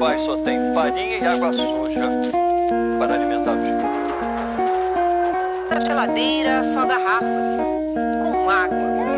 pais só têm farinha e água suja para alimentar os filhos. Na geladeira, só garrafas, com água.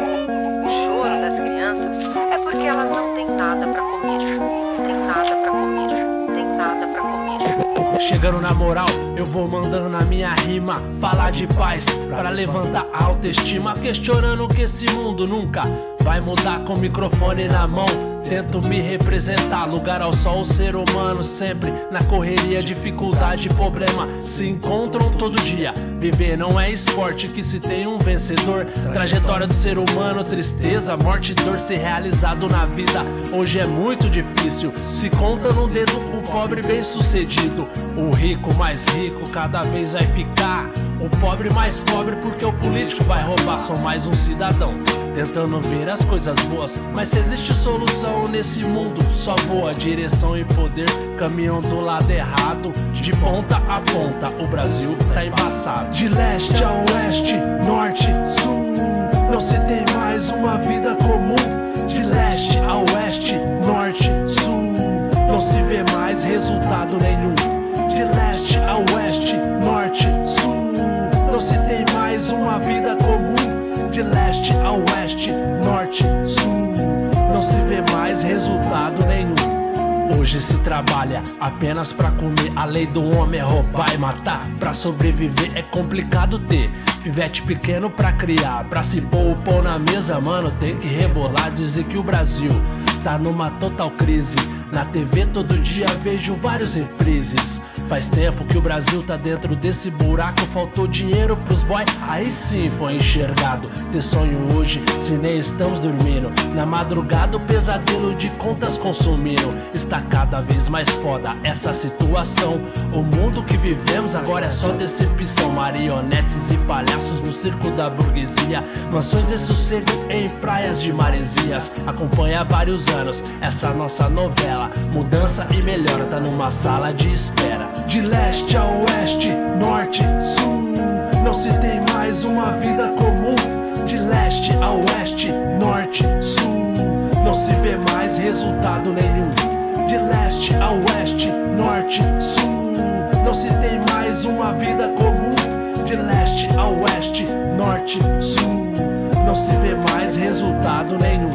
O choro das crianças é porque elas não têm nada para comer. Tem nada para comer. Tem nada para comer. Chegando na moral, eu vou mandando na minha rima falar de paz pra levantar a autoestima, questionando que esse mundo nunca vai mudar. Com o microfone na mão, tento me representar. Lugar ao sol, o ser humano sempre na correria. Dificuldade e problema se encontram todo dia. Viver não é esporte que se tem um vencedor. Trajetória do ser humano, tristeza, morte e dor. Ser realizado na vida hoje é muito difícil. Se conta no dedo o pobre bem sucedido. O rico mais rico cada vez vai ficar. O pobre mais pobre porque o político vai roubar. Sou mais um cidadão tentando ver as coisas boas, mas se existe solução nesse mundo, só boa direção e poder caminham do lado errado. De ponta a ponta o Brasil tá embaçado. De leste a oeste, norte, sul, não se tem mais uma vida comum. De leste a oeste, norte, sul, não se vê mais resultado nenhum. De leste a oeste, norte, sul, não se tem mais uma vida comum. De leste a oeste, norte, sul, não se vê mais resultado nenhum. Hoje se trabalha apenas pra comer. A lei do homem é roubar e matar. Pra sobreviver é complicado ter pivete pequeno pra criar. Pra se pôr o pão na mesa, mano, tem que rebolar. Dizer que o Brasil tá numa total crise. Na TV todo dia vejo vários reprises. Faz tempo que o Brasil tá dentro desse buraco. Faltou dinheiro pros boy, aí sim foi enxergado. Ter sonho hoje, se nem estamos dormindo. Na madrugada o pesadelo de contas consumindo. Está cada vez mais foda essa situação. O mundo que vivemos agora é só decepção. Marionetes e palhaços no circo da burguesia. Mansões de sossego em praias de maresias. Acompanha há vários anos essa nossa novela. Mudança e melhora, tá numa sala de espera. De leste a oeste, norte, sul, não se tem mais uma vida comum. De leste a oeste, norte, sul, não se vê mais resultado nenhum. De leste a oeste, norte, sul, não se tem mais uma vida comum. De leste a oeste, norte, sul, não se vê mais resultado nenhum.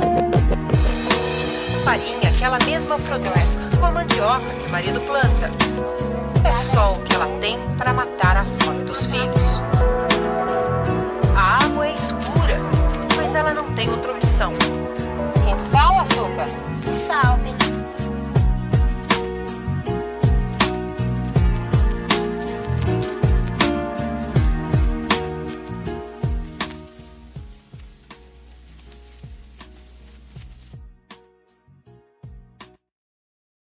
Farinha que ela mesma produz, com a mandioca que o marido planta. É só o que ela tem para matar a fome dos filhos.